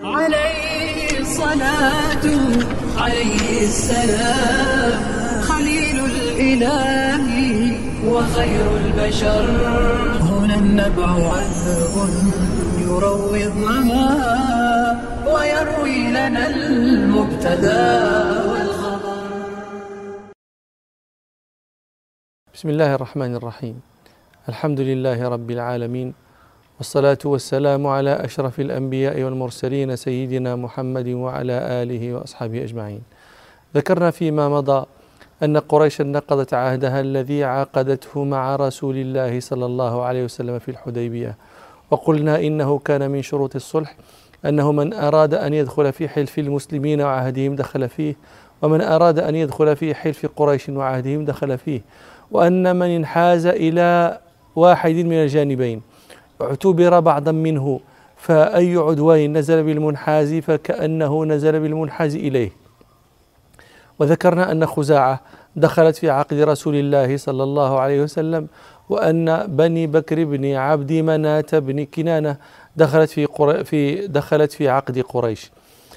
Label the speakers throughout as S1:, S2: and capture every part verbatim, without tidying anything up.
S1: عليه الصلاة عليه السلام، خليل الإله وخير البشر. هنا النبع عذب يروي الظما ويروي لنا المبتدى والخبر.
S2: بسم الله الرحمن الرحيم. الحمد لله رب العالمين، والصلاة والسلام على أشرف الأنبياء والمرسلين سيدنا محمد وعلى آله وأصحابه أجمعين. ذكرنا فيما مضى أن قريشا نقضت عهدها الذي عقدته مع رسول الله صلى الله عليه وسلم في الحديبية، وقلنا إنه كان من شروط الصلح أنه من أراد أن يدخل في حلف المسلمين وعهدهم دخل فيه، ومن أراد أن يدخل في حلف قريش وعهدهم دخل فيه، وأن من انحاز إلى واحد من الجانبين اعتبر بعضا منه، فأي عدوان نزل بالمنحاز فكأنه نزل بالمنحاز إليه. وذكرنا أن خزاعة دخلت في عقد رسول الله صلى الله عليه وسلم، وأن بني بكر بن عبد مناة بن كنانة دخلت في في دخلت في عقد قريش،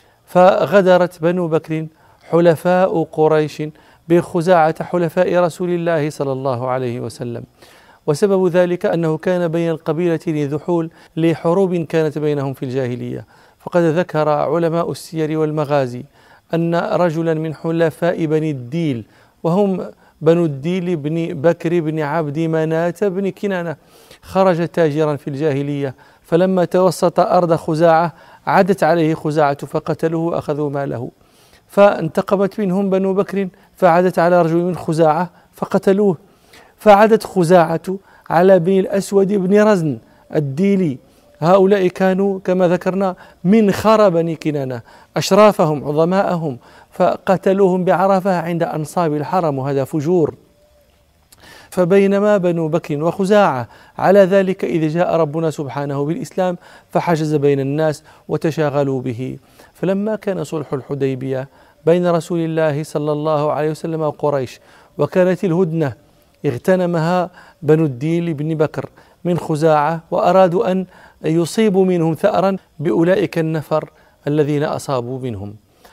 S2: فغدرت بنو بكر حلفاء قريش بخزاعة حلفاء رسول الله صلى الله عليه وسلم. وسبب ذلك أنه كان بين القبيلتين ذحول لحروب كانت بينهم في الجاهلية. فقد ذكر علماء السير والمغازي أن رجلا من حلفاء بني الديل، وهم بنو الديل بن بكر بن عبد مناة بن كنانة، خرج تاجرا في الجاهلية، فلما توسط أرض خزاعة عدت عليه خزاعة فقتلوه وأخذوا ماله، فانتقمت منهم بنو بكر فعدت على رجل من خزاعة فقتلوه، فعدت خزاعة على بني الأسود بن رزن الديلي. هؤلاء كانوا كما ذكرنا من خرى بني كنانة، أشرافهم عظماءهم، فقتلوهم بعرفة عند أنصاب الحرم، وهذا فجور. فبينما بنو بكر وخزاعة على ذلك إذ جاء ربنا سبحانه بالإسلام فحجز بين الناس وتشاغلوا به. فلما كان صلح الحديبية بين رسول الله صلى الله عليه وسلم وقريش، وكانت الهدنة اغتنمها بنو الديل بن بكر من خزاعة، وأرادوا أن يصيبوا منهم ثأرا بأولئك النفر الذين أصابوا منهم،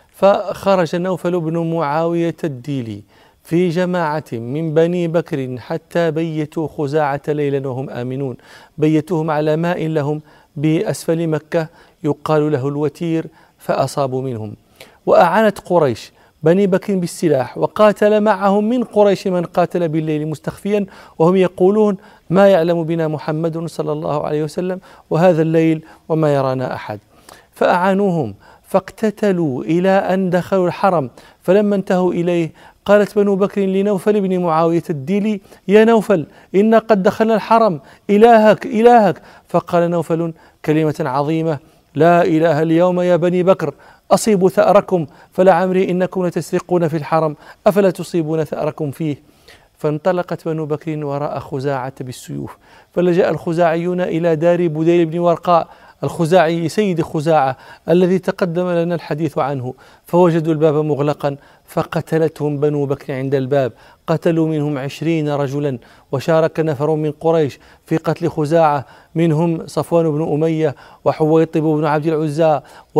S2: فخرج نوفل بن معاوية الديلي في جماعة من بني بكر حتى بيتوا خزاعة ليلا وهم آمنون، بيتوهم على ماء لهم بأسفل مكة يقال له الوتير، فأصابوا منهم. وأعانت قريش بني بكر بالسلاح، وقاتل معهم من قريش من قاتل بالليل مستخفيا، وهم يقولون ما يعلم بنا محمد صلى الله عليه وسلم وهذا الليل وما يرانا أحد. فأعانوهم فاقتتلوا إلى أن دخلوا الحرم، فلما انتهوا إليه قالت بنو بكر لنوفل بن معاوية الديلي: يا نوفل إنا قد دخلنا الحرم، إلهك إلهك. فقال نوفل كلمة عظيمة: لا إله اليوم يا بني بكر، أصيبوا ثأركم، فلعمري إنكم لتسرقون في الحرم، أفلا تصيبون ثأركم فيه. فانطلقت بنو بكر وراء خزاعة بالسيوف، فلجأ الخزاعيون إلى دار بديل بن ورقاء الخزاعي سيد خزاعة الذي تقدم لنا الحديث عنه، فوجدوا الباب مغلقا فقتلتهم بنو بكر عند الباب، قتلوا منهم عشرين رجلا، وشارك نفر من قريش في قتل خزاعة، منهم صفوان بن أمية وحويطب بن عبد العزى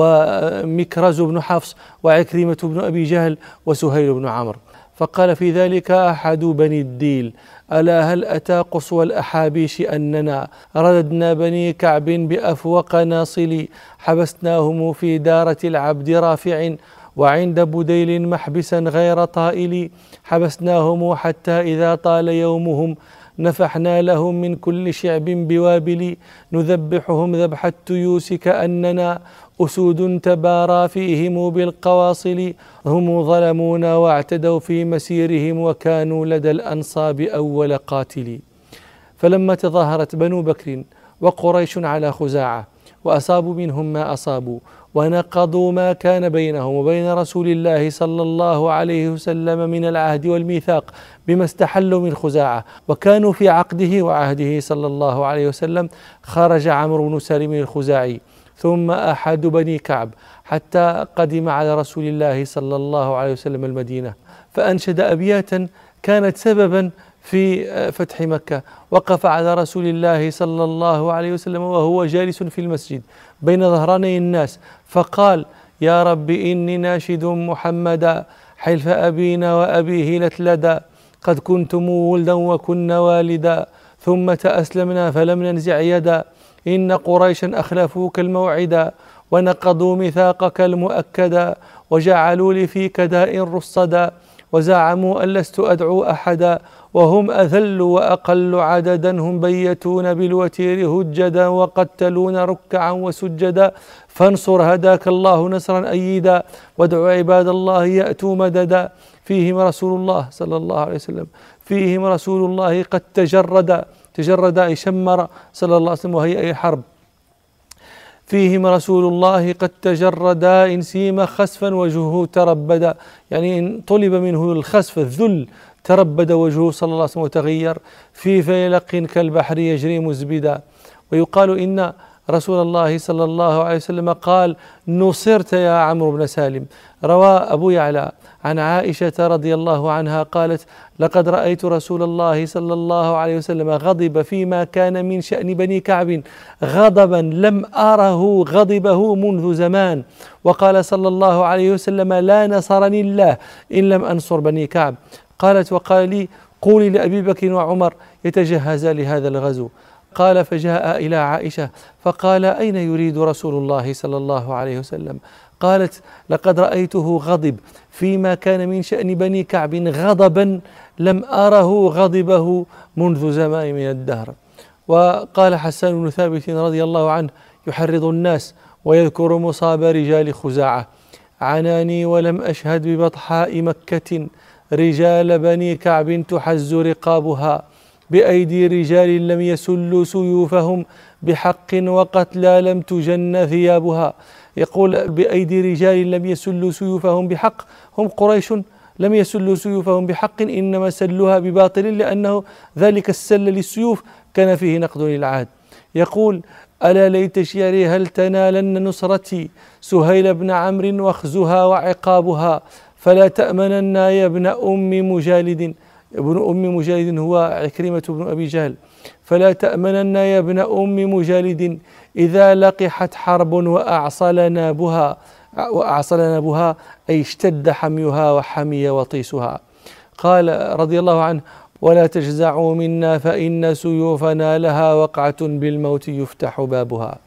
S2: ومكرز بن حفص وعكرمة بن أبي جهل وسهيل بن عمرو. فقال في ذلك أحد بني الديل: ألا هل أتى قصوى الأحابيش أننا رددنا بني كعب بأفوق ناصل، حبسناهم في دارة العبد رافع وعند بديل محبسا غير طائل، حبسناهم حتى إذا طال يومهم نفحنا لهم من كل شعب بوابل، نذبحهم ذبح التيوس كأننا أسود تبارى فيهم بالقواصل، هم ظلمونا واعتدوا في مسيرهم وكانوا لدى الأنصاب أول قاتل. فلما تظاهرت بنو بكر وقريش على خزاعة وأصابوا منهم ما أصابوا ونقضوا ما كان بينهم وبين رسول الله صلى الله عليه وسلم من العهد والميثاق بما استحلوا من خزاعة وكانوا في عقده وعهده صلى الله عليه وسلم، خرج عمرو بن سالم الخزاعي ثم أحد بني كعب حتى قدم على رسول الله صلى الله عليه وسلم المدينة، فأنشد أبياتا كانت سببا في فتح مكة، وقف على رسول الله صلى الله عليه وسلم وهو جالس في المسجد بين ظهراني الناس، فقال: يا رب إني ناشد محمدا حلف أبينا وأبيه لتلدا، قد كنتم ولدا وكنا والدا، ثم تأسلمنا فلم ننزع يدا، إن قريشا أخلفوك الموعدا، ونقضوا ميثاقك المؤكدا، وجعلوا لي فيك داء رصدا، وزعموا أن لست أدعو أحدا، وهم أذل وأقل عددا، هم بيتون بالوتير هجدا، وقتلون ركعا وسجدا، فانصر هداك الله نصرا أيدا، وادع عباد الله يأتوا مددا. فيهم رسول الله صلى الله عليه وسلم، فيهم رسول الله قد تجرد، تجرد أي شمر صلى الله عليه وسلم، وهي أي حرب. فيهم رسول الله قد تجردا، إن سيم خسفا وجهه تربدا، يعني إن طلب منه الخسف الذل تربد وجهه صلى الله عليه وسلم وتغير. في فيلق كالبحر يجري مزبدا. ويقال إن رسول الله صلى الله عليه وسلم قال: نصرت يا عمرو بن سالم. روى أبو يعلى عن عائشة رضي الله عنها قالت: لقد رأيت رسول الله صلى الله عليه وسلم غضب فيما كان من شأن بني كعب غضبا لم أره غضبه منذ زمان، وقال صلى الله عليه وسلم: لا نصرني الله إن لم أنصر بني كعب. قالت: وقال لي: قولي لأبي بكر وعمر يتجهزا لهذا الغزو. قال: فجاء إلى عائشة فقال: أين يريد رسول الله صلى الله عليه وسلم؟ قالت: لقد رأيته غضب فيما كان من شأن بني كعب غضبا لم أره غضبه منذ زمان من الدهر. وقال حسان بن ثابت رضي الله عنه يحرض الناس ويذكر مصاب رجال خزاعة: عناني ولم أشهد ببطحاء مكة رجال بني كعب تحز رقابها، بأيدي رجال لم يسلوا سيوفهم بحق، وقتلى لم تجن ثيابها. يقول: بأيدي رجال لم يسلوا سيوفهم بحق، هم قريش لم يسلوا سيوفهم بحق، إنما سلوها بباطل، لأنه ذلك السل للسيوف كان فيه نقد للعهد. يقول: ألا ليت شعري هل تنالن نصرتي سهيل بن عمرو واخزها وعقابها، فلا تأمنن يا ابن أم مجالد. ابن أم مجالد هو عكرمة بن أبي جهل. فلا تأمنن يا ابن أم مجالد إذا لقحت حرب وأعصل نابها، وأعصل نابها أي اشتد حميها وحمي وطيسها. قال رضي الله عنه: ولا تجزعوا منا فإن سيوفنا لها وقعة بالموت يفتح بابها.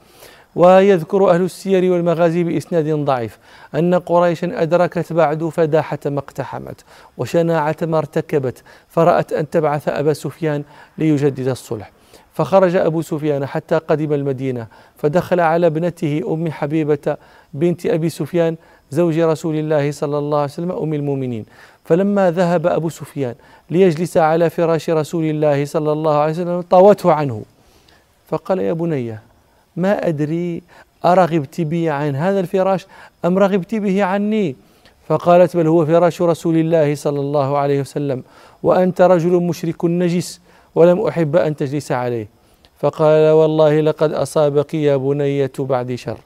S2: ويذكر أهل السير والمغازي بإسناد ضعيف أن قريشا أدركت بعد فداحة ما اقتحمت وشناعة ما ارتكبت، فرأت أن تبعث أبا سفيان ليجدد الصلح، فخرج أبو سفيان حتى قدم المدينة، فدخل على ابنته أم حبيبة بنت أبي سفيان زوج رسول الله صلى الله عليه وسلم أم المؤمنين. فلما ذهب أبو سفيان ليجلس على فراش رسول الله صلى الله عليه وسلم طاوته عنه، فقال: يا بني، ما أدري أرغبت بي عن هذا الفراش أم رغبت به عني؟ فقالت: بل هو فراش رسول الله صلى الله عليه وسلم، وأنت رجل مشرك نجس ولم أحب أن تجلس عليه. فقال: والله لقد أصابك يا بنية بعد شر.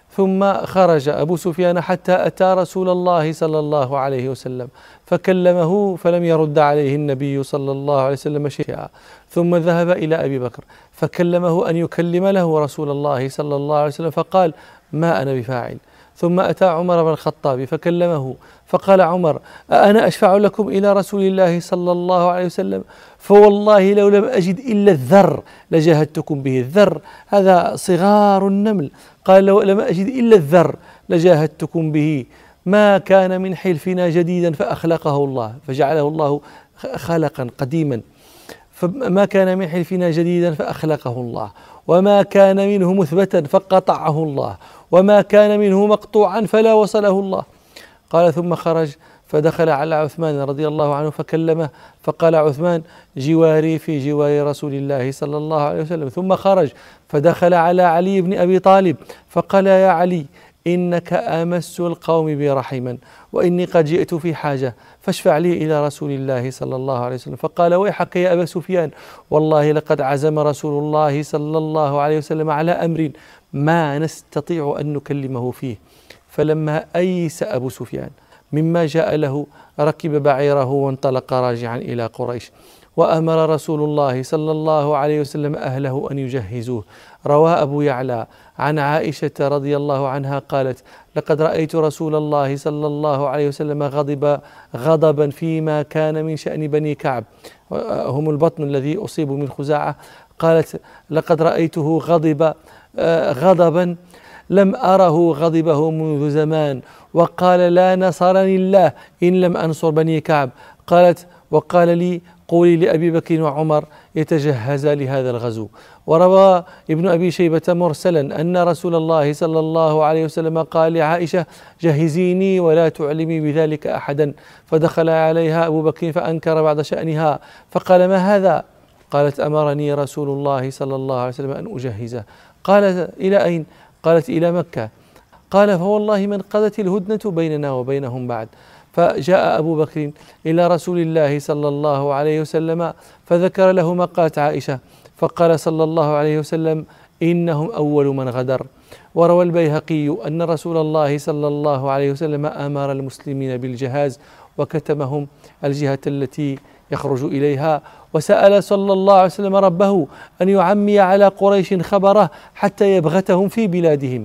S2: ثم خرج أبو سفيان حتى أتى رسول الله صلى الله عليه وسلم فكلمه، فلم يرد عليه النبي صلى الله عليه وسلم شيئا. ثم ذهب إلى أبي بكر فكلمه أن يكلم له رسول الله صلى الله عليه وسلم، فقال: ما أنا بفاعل. ثم أتى عمر بن الخطاب فكلمه، فقال عمر: أأنا أشفع لكم إلى رسول الله صلى الله عليه وسلم؟ فوالله لو لم أجد إلا الذر لجاهدتكم به. الذر هذا صغار النمل. قال: لو لم أجد إلا الذر لجاهدتكم به. ما كان من حلفنا جديدا فأخلقه الله، فجعله الله خلقا قديما. فما كان من حلفنا جديدا فأخلقه الله، وما كان منه مثبتا فقطعه الله، وما كان منه مقطوعا فلا وصله الله. قال: ثم خرج فدخل على عثمان رضي الله عنه فكلمه، فقال عثمان: جواري في جوار رسول الله صلى الله عليه وسلم. ثم خرج فدخل على علي بن أبي طالب فقال: يا علي، إنك أمس القوم بي رحما، وإني قد جئت في حاجة، فاشفع لي إلى رسول الله صلى الله عليه وسلم. فقال: ويحك يا أبا سفيان، والله لقد عزم رسول الله صلى الله عليه وسلم على أمر ما نستطيع أن نكلمه فيه. فلما أيس أبو سفيان مما جاء له ركب بعيره وانطلق راجعا إلى قريش. وأمر رسول الله صلى الله عليه وسلم أهله أن يجهزوه. روى أبو يعلى عن عائشة رضي الله عنها قالت: لقد رأيت رسول الله صلى الله عليه وسلم غضب غضبا فيما كان من شأن بني كعب، هم البطن الذي أصيبوا من خزاعة. قالت: لقد رأيته غضب غضبا لم أره غضبه منذ زمان، وقال: لا نصرني الله إن لم أنصر بني كعب. قالت: وقال لي: قولي لأبي بكر وعمر يتجهزا لهذا الغزو. وروى ابن أبي شيبة مرسلا أن رسول الله صلى الله عليه وسلم قال لعائشة: جهزيني ولا تعلمي بذلك أحدا. فدخل عليها أبو بكر فأنكر بعض شأنها، فقال: ما هذا؟ قالت: أمرني رسول الله صلى الله عليه وسلم أن أجهزه. قال: إلى أين؟ قالت: إلى مكة. قال: فوالله من قضت الهدنة بيننا وبينهم بعد. فجاء أبو بكر إلى رسول الله صلى الله عليه وسلم فذكر له ما قالت عائشة، فقال صلى الله عليه وسلم: إنهم أول من غدر. وروى البيهقي أن رسول الله صلى الله عليه وسلم أمر المسلمين بالجهاز وكتمهم الجهة التي يخرج إليها، وسأل صلى الله عليه وسلم ربه أن يعمي على قريش خبره حتى يبغتهم في بلادهم.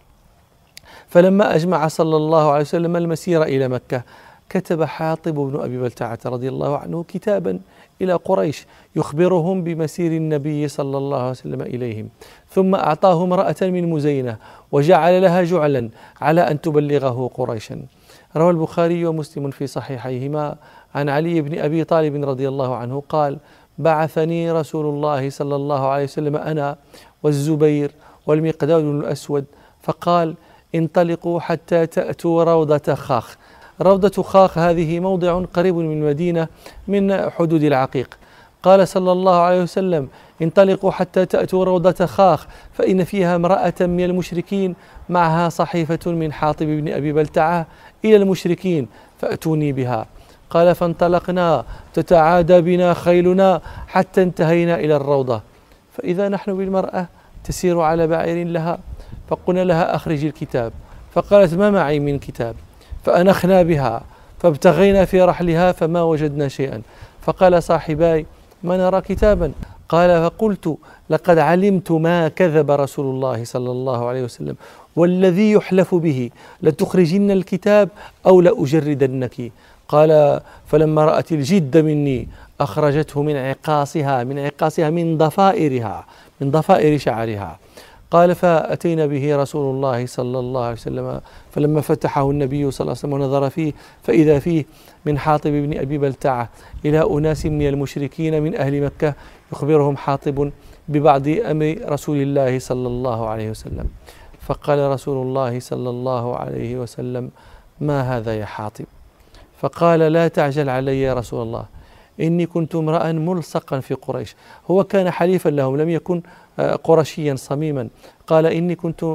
S2: فلما أجمع صلى الله عليه وسلم المسير إلى مكة كتب حاطب بن أبي بلتعة رضي الله عنه كتابا إلى قريش يخبرهم بمسير النبي صلى الله عليه وسلم إليهم، ثم أعطاه امرأة من مزينة وجعل لها جعلا على أن تبلغه قريشا. روى البخاري ومسلم في صحيحيهما عن علي بن أبي طالب رضي الله عنه قال: بعثني رسول الله صلى الله عليه وسلم أنا والزبير والمقداد بن الأسود فقال: انطلقوا حتى تأتوا روضة خاخ. روضة خاخ هذه موضع قريب من المدينة من حدود العقيق. قال صلى الله عليه وسلم: انطلقوا حتى تأتوا روضة خاخ فإن فيها امرأة من المشركين معها صحيفة من حاطب بن أبي بلتعة إلى المشركين فأتوني بها. قال: فانطلقنا تتعادى بنا خيلنا حتى انتهينا إلى الروضة، فإذا نحن بالمرأة تسير على بعير لها، فقلنا لها: أخرج الكتاب. فقالت: ما معي من كتاب. فأنخنا بها فابتغينا في رحلها فما وجدنا شيئا. فقال صاحباي: ما نرى كتابا. قال: فقلت: لقد علمت ما كذب رسول الله صلى الله عليه وسلم، والذي يحلف به لتخرجن الكتاب أو لأجردنك. قال: فلما رأت الجد مني أخرجته من عقاصها من عقاصها من ضفائرها من ضفائر شعرها. قال: فأتينا به رسول الله صلى الله عليه وسلم، فلما فتحه النبي صلى الله عليه وسلم ونظر فيه فإذا فيه من حاطب بن أبي بلتعة إلى أناس من المشركين من أهل مكة يخبرهم حاطب ببعض أمر رسول الله صلى الله عليه وسلم. فقال رسول الله صلى الله عليه وسلم: ما هذا يا حاطب؟ فقال: لا تعجل علي يا رسول الله، إني كنت امرأ ملصقا في قريش. هو كان حليفا لهم، لم يكن قرشيا صميما. قال: إني كنت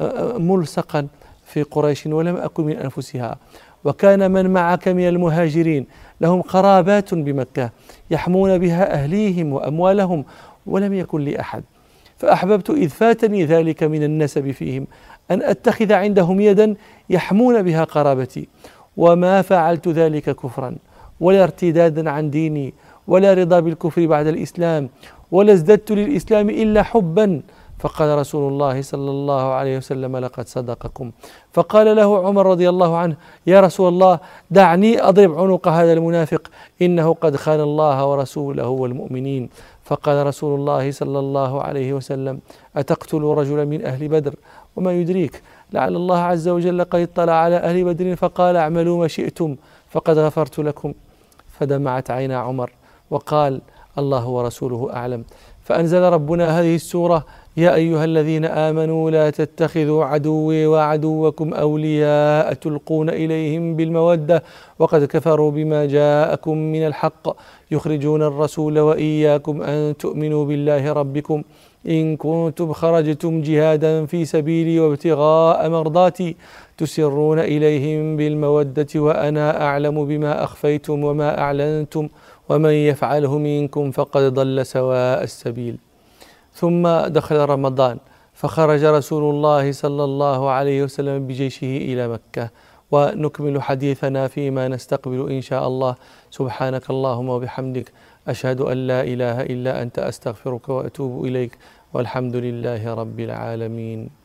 S2: ملصقا في قريش ولم أكن من أنفسها، وكان من معك من المهاجرين لهم قرابات بمكة يحمون بها أهليهم وأموالهم، ولم يكن لي أحد، فأحببت إذ فاتني ذلك من النسب فيهم أن أتخذ عندهم يدا يحمون بها قرابتي، وما فعلت ذلك كفرا ولا ارتدادا عن ديني ولا رضا بالكفر بعد الإسلام، ولا ازددت للإسلام إلا حبا. فقال رسول الله صلى الله عليه وسلم: لقد صدقكم. فقال له عمر رضي الله عنه: يا رسول الله، دعني أضرب عنق هذا المنافق، إنه قد خان الله ورسوله والمؤمنين. فقال رسول الله صلى الله عليه وسلم: أتقتل رجلا من أهل بدر؟ وما يدريك لعل الله عز وجل قد اطلع على أهل بدر فقال: اعملوا ما شئتم فقد غفرت لكم. فدمعت عينا عمر وقال: الله ورسوله أعلم. فأنزل ربنا هذه السورة: يا أيها الذين آمنوا لا تتخذوا عدوي وعدوكم أولياء تلقون إليهم بالمودة وقد كفروا بما جاءكم من الحق يخرجون الرسول وإياكم أن تؤمنوا بالله ربكم إن كنتم خرجتم جهادا في سبيلي وابتغاء مرضاتي تسرون إليهم بالمودة وأنا أعلم بما أخفيتم وما أعلنتم ومن يفعله منكم فقد ضل سواء السبيل. ثم دخل رمضان فخرج رسول الله صلى الله عليه وسلم بجيشه إلى مكة، ونكمل حديثنا فيما نستقبل إن شاء الله. سبحانك اللهم وبحمدك، أشهد أن لا إله إلا أنت أستغفرك وأتوب إليك والحمد لله رب العالمين.